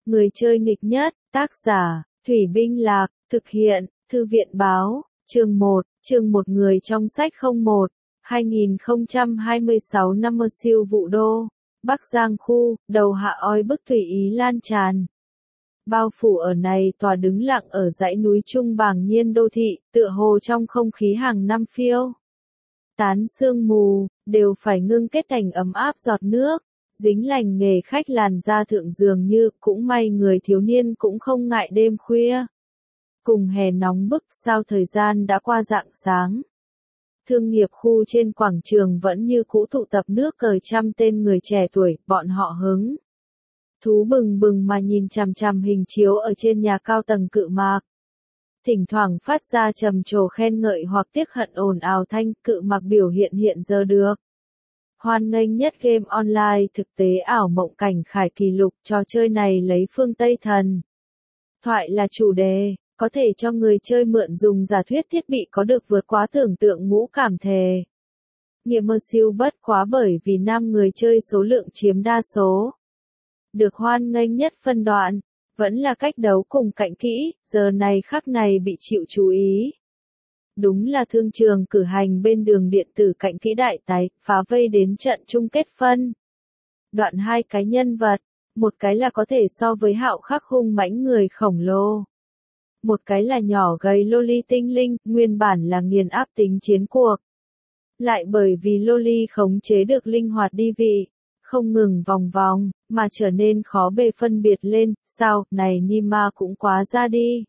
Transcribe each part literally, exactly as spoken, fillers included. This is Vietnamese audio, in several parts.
Người chơi nghịch nhất, tác giả, Thủy Binh Lạc, thực hiện, Thư viện Báo, chương một, chương một người trong sách không một, hai nghìn không trăm hai mươi sáu năm mơ siêu vụ đô, Bắc Giang khu, đầu hạ oi bức thủy ý lan tràn. Bao phủ ở này tòa đứng lặng ở dãy núi trung bàng nhiên đô thị, tựa hồ trong không khí hàng năm phiêu. Tán sương mù, đều phải ngưng kết thành ấm áp giọt nước, dính lành nghề khách làn da thượng dường như, cũng may người thiếu niên cũng không ngại đêm khuya. Cùng hè nóng bức sao thời gian đã qua rạng sáng. Thương nghiệp khu trên quảng trường vẫn như cũ tụ tập nước cờ trăm tên người trẻ tuổi, bọn họ hứng. Thú bừng bừng mà nhìn chằm chằm hình chiếu ở trên nhà cao tầng cự mạc. Thỉnh thoảng phát ra trầm trồ khen ngợi hoặc tiếc hận ồn ào thanh, cự mạc biểu hiện hiện giờ được. Hoan nghênh nhất game online thực tế ảo mộng cảnh khải kỷ lục, trò chơi này lấy phương Tây thần thoại là chủ đề, có thể cho người chơi mượn dùng giả thuyết thiết bị có được vượt quá tưởng tượng ngũ cảm thề. Nghiệm mơ siêu bất quá bởi vì nam người chơi số lượng chiếm đa số. Được hoan nghênh nhất phân đoạn, vẫn là cách đấu cùng cạnh kỹ, giờ này khắc này bị chịu chú ý. Đúng là thương trường cử hành bên đường điện tử cạnh kỹ đại tái, phá vây đến trận chung kết phân. Đoạn hai cái nhân vật, một cái là có thể so với hạo khắc hung mãnh người khổng lồ. Một cái là nhỏ gầy loli tinh linh, nguyên bản là nghiền áp tính chiến cuộc. Lại bởi vì loli khống chế được linh hoạt đi vị, không ngừng vòng vòng, mà trở nên khó bề phân biệt lên, sao, này Nima cũng quá ra đi.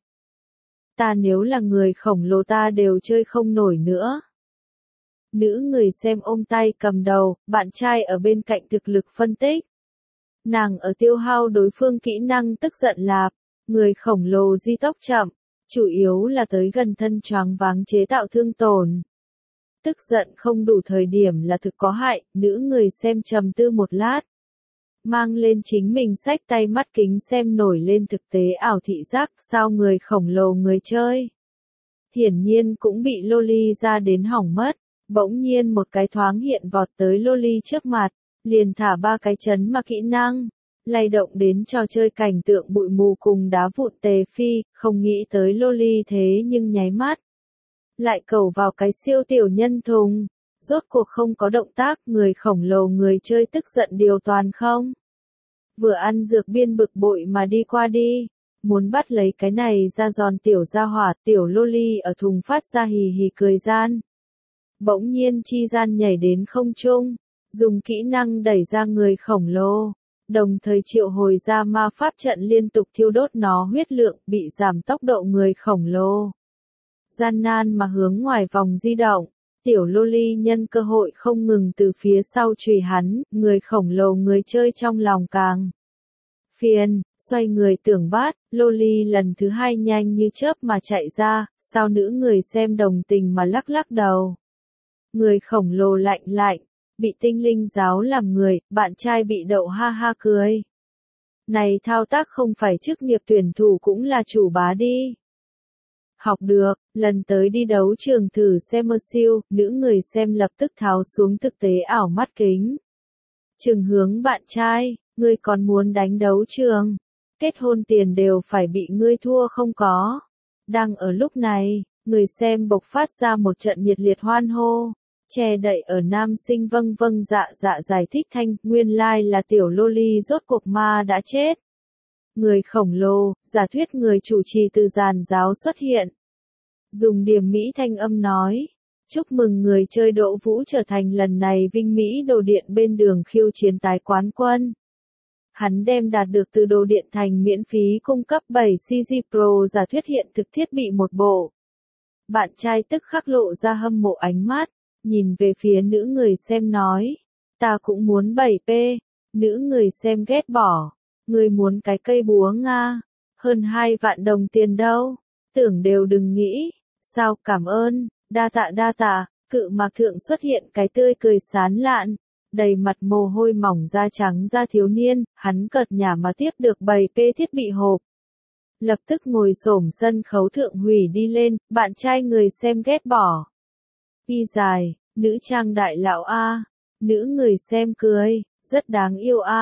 Ta nếu là người khổng lồ ta đều chơi không nổi nữa. Nữ người xem ôm tay cầm đầu, bạn trai ở bên cạnh thực lực phân tích. Nàng ở tiêu hao đối phương kỹ năng tức giận lạp, người khổng lồ di tốc chậm, chủ yếu là tới gần thân choáng váng chế tạo thương tổn. Tức giận không đủ thời điểm là thực có hại, nữ người xem trầm tư một lát. Mang lên chính mình xách tay mắt kính xem nổi lên thực tế ảo thị giác sao người khổng lồ người chơi. Hiển nhiên cũng bị loli ra đến hỏng mất, bỗng nhiên một cái thoáng hiện vọt tới loli trước mặt, liền thả ba cái chấn mà kỹ năng, lay động đến trò chơi cảnh tượng bụi mù cùng đá vụn tề phi, không nghĩ tới loli thế nhưng nháy mắt. Lại cầu vào cái siêu tiểu nhân thùng, rốt cuộc không có động tác, người khổng lồ người chơi tức giận điều toàn không. Vừa ăn dược biên bực bội mà đi qua đi, muốn bắt lấy cái này ra giòn tiểu ra hỏa, tiểu loli ở thùng phát ra hì hì cười gian. Bỗng nhiên chi gian nhảy đến không trung, dùng kỹ năng đẩy ra người khổng lồ, đồng thời triệu hồi ra ma pháp trận liên tục thiêu đốt nó huyết lượng, bị giảm tốc độ người khổng lồ. Gian nan mà hướng ngoài vòng di động, tiểu loli nhân cơ hội không ngừng từ phía sau chùy hắn, người khổng lồ người chơi trong lòng càng phiền, xoay người tưởng bắt, loli lần thứ hai nhanh như chớp mà chạy ra, sao nữ người xem đồng tình mà lắc lắc đầu. Người khổng lồ lạnh lạnh, bị tinh linh giáo làm người, bạn trai bị đậu ha ha cười. Này thao tác không phải chức nghiệp tuyển thủ cũng là chủ bá đi. Học được, lần tới đi đấu trường thử xem mơ siêu, nữ người xem lập tức tháo xuống thực tế ảo mắt kính. Trường hướng bạn trai, ngươi còn muốn đánh đấu trường, kết hôn tiền đều phải bị ngươi thua không có. Đang ở lúc này, người xem bộc phát ra một trận nhiệt liệt hoan hô, che đậy ở nam sinh vâng vâng dạ dạ giải thích thanh, nguyên lai là tiểu loli rốt cuộc ma đã chết. Người khổng lồ, giả thuyết người chủ trì từ giàn giáo xuất hiện. Dùng điểm Mỹ thanh âm nói, chúc mừng người chơi Đỗ Vũ trở thành lần này Vinh Mỹ đồ điện bên đường khiêu chiến tái quán quân. Hắn đem đạt được từ đồ điện thành miễn phí cung cấp bảy xê giê Pro giả thuyết hiện thực thiết bị một bộ. Bạn trai tức khắc lộ ra hâm mộ ánh mắt, nhìn về phía nữ người xem nói, ta cũng muốn bảy P, nữ người xem ghét bỏ, người muốn cái cây búa Nga, hơn hai vạn đồng tiền đâu, tưởng đều đừng nghĩ, sao cảm ơn, đa tạ đa tạ, cự mạc thượng xuất hiện cái tươi cười sán lạn, đầy mặt mồ hôi mỏng da trắng da thiếu niên, hắn cợt nhả mà tiếp được bảy P thiết bị hộp. Lập tức ngồi xổm sân khấu thượng hủy đi lên, bạn trai người xem ghét bỏ. Y dài, nữ trang đại lão A, nữ người xem cười, rất đáng yêu A,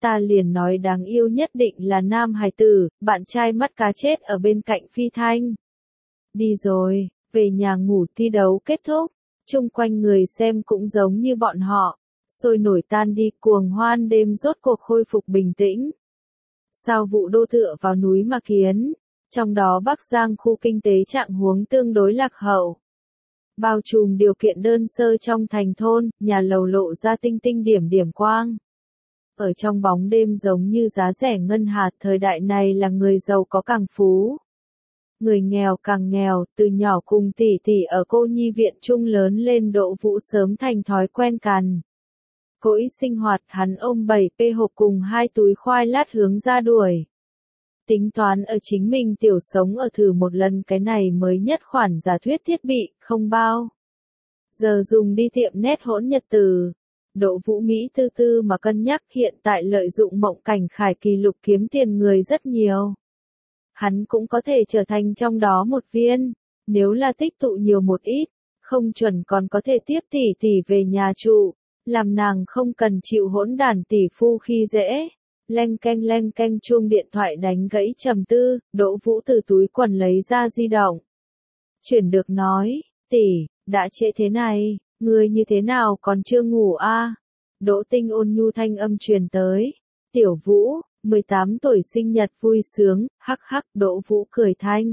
Ta liền nói đáng yêu nhất định là nam hài tử, bạn trai mắt cá chết ở bên cạnh Phi Thanh. Đi rồi, về nhà ngủ thi đấu kết thúc, chung quanh người xem cũng giống như bọn họ, sôi nổi tan đi cuồng hoan đêm rốt cuộc khôi phục bình tĩnh. Sao vụ đô tựa vào núi mà kiến, trong đó Bắc Giang khu kinh tế trạng huống tương đối lạc hậu. Bao trùm điều kiện đơn sơ trong thành thôn, nhà lầu lộ ra tinh tinh điểm điểm quang. Ở trong bóng đêm giống như giá rẻ ngân hạt, thời đại này là người giàu có càng phú. Người nghèo càng nghèo, từ nhỏ cùng tỷ tỷ ở cô nhi viện chung lớn lên, Đỗ Vũ sớm thành thói quen cằn cỗi sinh hoạt, hắn ôm bảy pê hộp cùng hai túi khoai lát hướng ra đuổi. Tính toán ở chính mình tiểu sống ở thử một lần cái này mới nhất khoản giả thuyết thiết bị, không bao giờ dùng đi tiệm nét hỗn nhật từ. Đỗ Vũ Mỹ tư tư mà cân nhắc, hiện tại lợi dụng mộng cảnh khải kỳ lục kiếm tiền người rất nhiều. Hắn cũng có thể trở thành trong đó một viên, nếu là tích tụ nhiều một ít, không chuẩn còn có thể tiếp tỷ tỷ về nhà trụ, làm nàng không cần chịu hỗn đản tỷ phu khi dễ. Leng keng leng keng chuông điện thoại đánh gãy trầm tư, Đỗ Vũ từ túi quần lấy ra di động. Chuyển được nói, tỷ, đã trễ thế này, người như thế nào còn chưa ngủ a? À? Đỗ Tinh ôn nhu thanh âm truyền tới. Tiểu Vũ, mười tám tuổi sinh nhật vui sướng, hắc hắc, Đỗ Vũ cười thanh.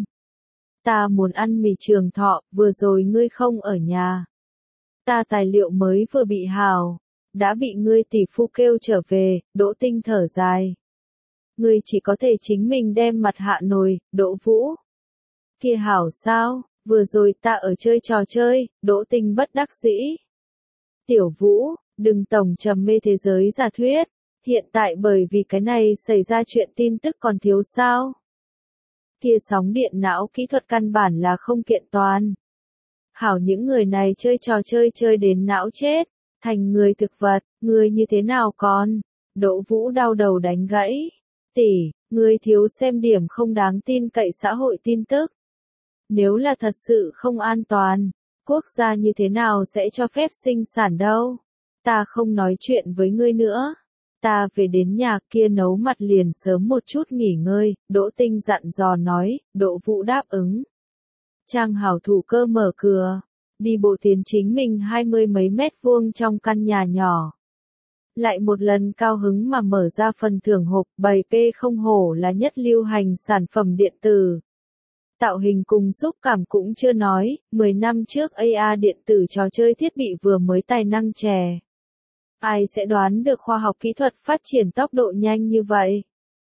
Ta muốn ăn mì Trường Thọ, vừa rồi ngươi không ở nhà. Ta tài liệu mới vừa bị hào, đã bị ngươi tỷ phu kêu trở về. Đỗ Tinh thở dài. Ngươi chỉ có thể chính mình đem mặt hạ nồi, Đỗ Vũ. Kia hảo sao, vừa rồi ta ở chơi trò chơi, Đỗ Tinh bất đắc dĩ. Tiểu Vũ, đừng tổng trầm mê thế giới giả thuyết, hiện tại bởi vì cái này xảy ra chuyện tin tức còn thiếu sao. Kia sóng điện não kỹ thuật căn bản là không kiện toàn. Hảo, những người này chơi trò chơi chơi đến não chết, thành người thực vật, người như thế nào còn? Đỗ Vũ đau đầu đánh gãy. Tỷ, người thiếu xem điểm không đáng tin cậy xã hội tin tức. Nếu là thật sự không an toàn, quốc gia như thế nào sẽ cho phép sinh sản đâu? Ta không nói chuyện với ngươi nữa. Ta về đến nhà kia nấu mặt liền sớm một chút nghỉ ngơi, Đỗ Tinh dặn dò nói. Đỗ Vũ đáp ứng. Trang hảo thủ cơ mở cửa, đi bộ tiến chính mình hai mươi mấy mét vuông trong căn nhà nhỏ. Lại một lần cao hứng mà mở ra phần thưởng hộp, bảy pê không hổ là nhất lưu hành sản phẩm điện tử. Tạo hình cùng xúc cảm cũng chưa nói, mười năm trước a rờ điện tử trò chơi thiết bị vừa mới tài năng trẻ. Ai sẽ đoán được khoa học kỹ thuật phát triển tốc độ nhanh như vậy?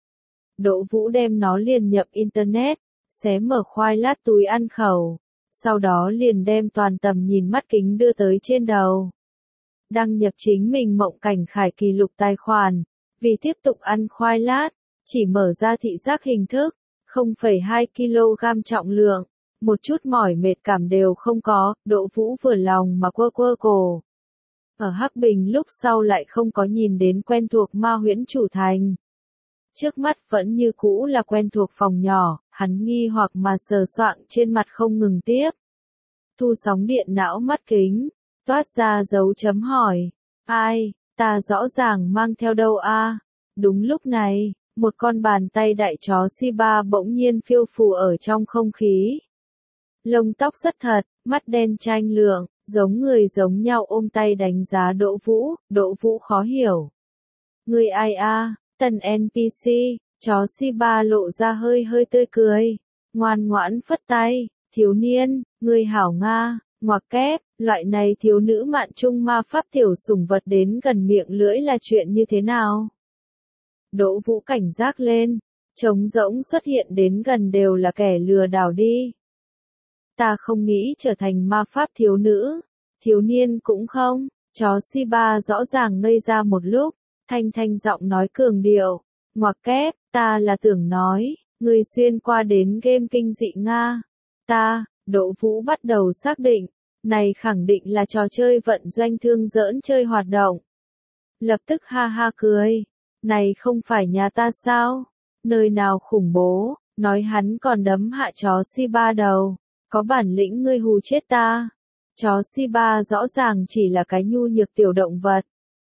Đỗ Vũ đem nó liền nhập Internet, xé mở khoai lát túi ăn khẩu, sau đó liền đem toàn tầm nhìn mắt kính đưa tới trên đầu. Đăng nhập chính mình mộng cảnh khải kỳ lục tài khoản, vì tiếp tục ăn khoai lát, chỉ mở ra thị giác hình thức, không phẩy hai ki lô gam trọng lượng, một chút mỏi mệt cảm đều không có. Đỗ Vũ vừa lòng mà quơ quơ cổ. Ở Hắc Bình lúc sau lại không có nhìn đến quen thuộc Ma Huyễn chủ thành. Trước mắt vẫn như cũ là quen thuộc phòng nhỏ, hắn nghi hoặc mà sờ soạng trên mặt không ngừng tiếp. Thu sóng điện não mắt kính, toát ra dấu chấm hỏi. Ai, ta rõ ràng mang theo đâu a? Đúng lúc này, một con bàn tay đại chó Shiba bỗng nhiên phiêu phù ở trong không khí. Lông tóc rất thật, mắt đen chanh lượng, giống người giống nhau ôm tay đánh giá Đỗ Vũ. Đỗ Vũ khó hiểu. Người ai a? Tần en pê xê, chó Shiba lộ ra hơi hơi tươi cười, ngoan ngoãn phất tay. Thiếu niên, người hảo Nga, ngoặc kép, loại này thiếu nữ mạn trung ma pháp tiểu sủng vật đến gần miệng lưỡi là chuyện như thế nào? Đỗ Vũ cảnh giác lên, trống rỗng xuất hiện đến gần đều là kẻ lừa đảo đi. Ta không nghĩ trở thành ma pháp thiếu nữ, thiếu niên cũng không. Chó Shiba rõ ràng ngây ra một lúc, thanh thanh giọng nói cường điệu, ngoặc kép, ta là tưởng nói, người xuyên qua đến game kinh dị Nga. Ta, Đỗ Vũ bắt đầu xác định, này khẳng định là trò chơi vận doanh thương giỡn chơi hoạt động. Lập tức ha ha cười, này không phải nhà ta sao? Nơi nào khủng bố, nói hắn còn đấm hạ chó Shiba đầu, có bản lĩnh ngươi hù chết ta. Chó Shiba rõ ràng chỉ là cái nhu nhược tiểu động vật.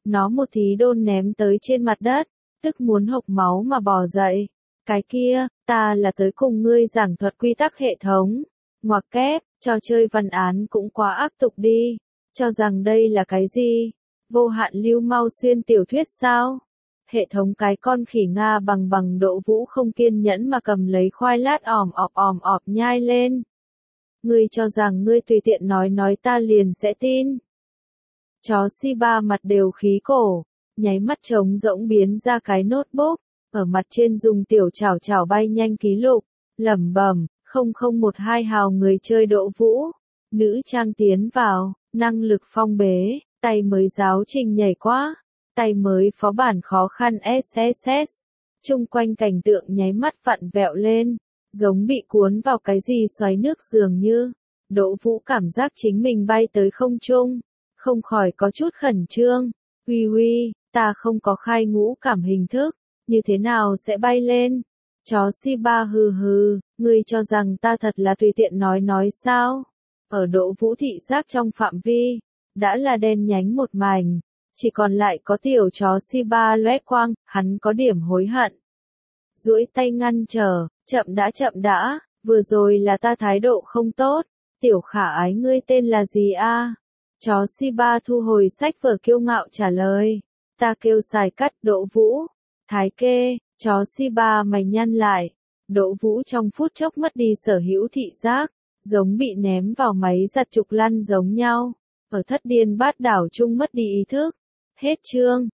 Nó một thí đôn ném tới trên mặt đất, tức muốn hộc máu mà bò dậy. Cái kia, ta là tới cùng ngươi giảng thuật quy tắc hệ thống. Ngoặc kép, trò chơi văn án cũng quá áp tục đi. Cho rằng đây là cái gì? Vô hạn lưu mau xuyên tiểu thuyết sao? Hệ thống cái con khỉ Nga bằng bằng Đỗ Vũ không kiên nhẫn mà cầm lấy khoai lát òm ọp òm ọp nhai lên. Ngươi cho rằng ngươi tùy tiện nói nói ta liền sẽ tin. Chó Shiba mặt đều khí cổ, nháy mắt trống rỗng biến ra cái notebook, ở mặt trên dùng tiểu chảo chảo bay nhanh ký lục, lẩm bẩm, không không một hai hào người chơi Đỗ Vũ. Nữ trang tiến vào, năng lực phong bế, tay mới giáo trình nhảy quá, tay mới phó bản khó khăn ét ét ét. Chung quanh cảnh tượng nháy mắt vặn vẹo lên, giống bị cuốn vào cái gì xoáy nước dường như. Đỗ Vũ cảm giác chính mình bay tới không trung, không khỏi có chút khẩn trương. Uy uy, ta không có khai ngũ cảm hình thức, như thế nào sẽ bay lên? Chó Shiba hừ hừ, ngươi cho rằng ta thật là tùy tiện nói nói sao? Ở Đỗ Vũ thị giác trong phạm vi, đã là đen nhánh một mảnh, chỉ còn lại có tiểu chó Shiba lóe quang, hắn có điểm hối hận. Duỗi tay ngăn trở, chậm đã chậm đã, vừa rồi là ta thái độ không tốt, tiểu khả ái ngươi tên là gì a? Chó Shiba thu hồi sách vở kiêu ngạo trả lời, ta kêu xài cắt Đỗ Vũ. Thái kê, chó Shiba mày nhăn lại, Đỗ Vũ trong phút chốc mất đi sở hữu thị giác, giống bị ném vào máy giặt trục lăn giống nhau, ở thất điên bát đảo chung mất đi ý thức. Hết chương.